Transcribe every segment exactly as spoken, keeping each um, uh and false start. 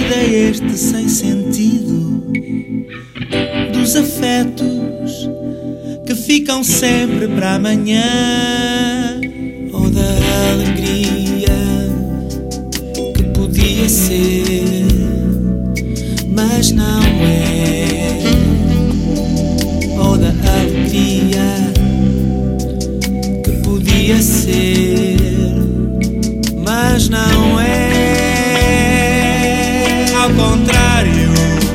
vida é este sem sentido dos afetos que ficam sempre para amanhã, ou da alegria que podia ser, mas não é, ou da alegria que podia ser, mas não é. Ao contrário,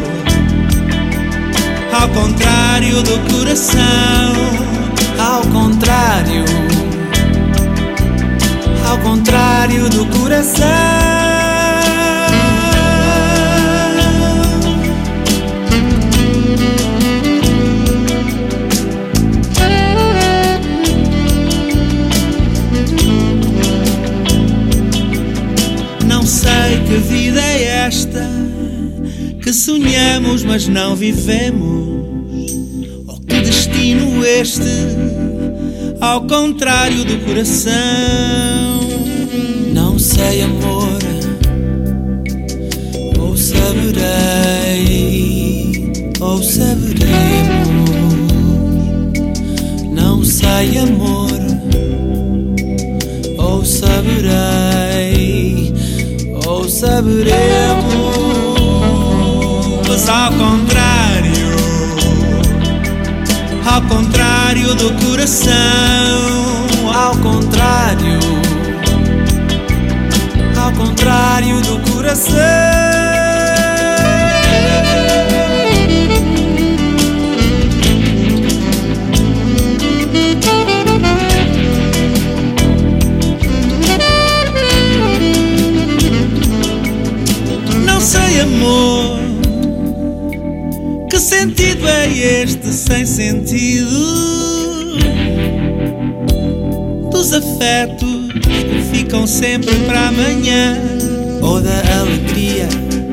ao contrário do coração, ao contrário, ao contrário do coração. Não sei que vida é esta que sonhamos mas não vivemos, ou que destino este ao contrário do coração. Não sei, amor, ou saberei, ou saberemos. Não sei, amor, ou saberei, ou saberemos. Ao contrário, ao contrário do coração, ao contrário, ao contrário do coração. Não sei, amor, que sentido é este sem sentido dos afetos que ficam sempre para amanhã, ou da alegria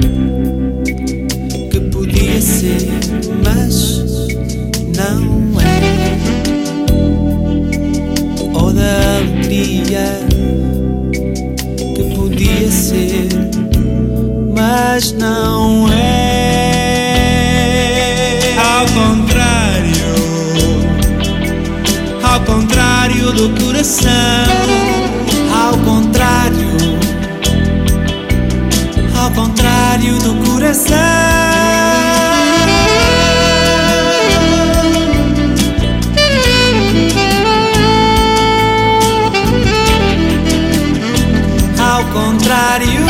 que podia ser, mas não é, ou da alegria que podia ser, mas não é. Ao contrário, ao contrário do coração, ao contrário, ao contrário do coração. Ao contrário.